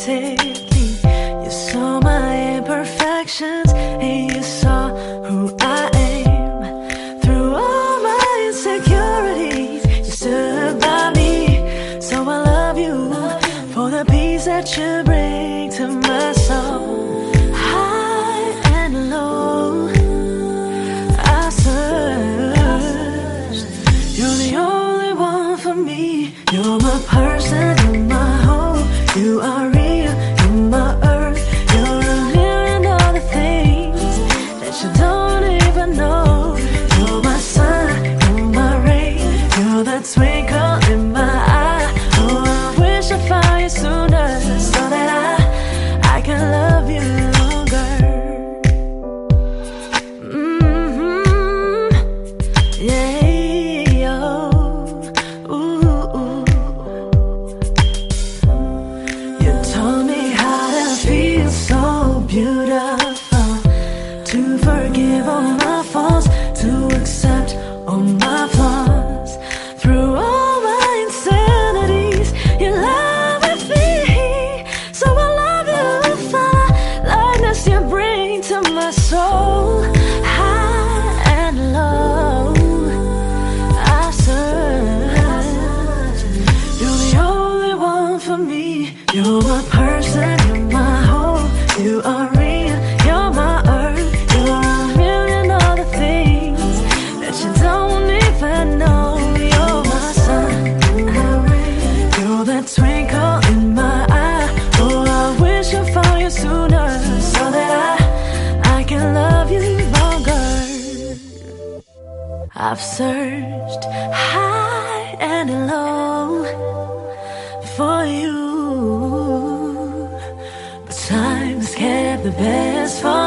attentively. You saw my imperfections and you saw who I am. Through all my insecurities, you stood by me. So I love you for the peace that you bring to my soul. High and low, I searched. You're the only one for me. You're my person, you're my home. You are real, you're my earth. You're a million other things that you don't even know. You're my sun, you're my rain. You're the twinkle in my eye. Oh, I wish I found you sooner so that I can love you longer. Yeah. Beautiful to forgive all my faults, to accept all my flaws. Through all my insanities, you love with me. So I love you for the lightness you bring to my soul. High and low, I search. You're the only one for me. You're my person, you're my home. You are real, you're my earth. You're a million other things that you don't even know. You're my sun, you're that twinkle in my eye. Oh, I wish I found you sooner so that I can love you longer. I've searched high and low for you. Time's kept the best for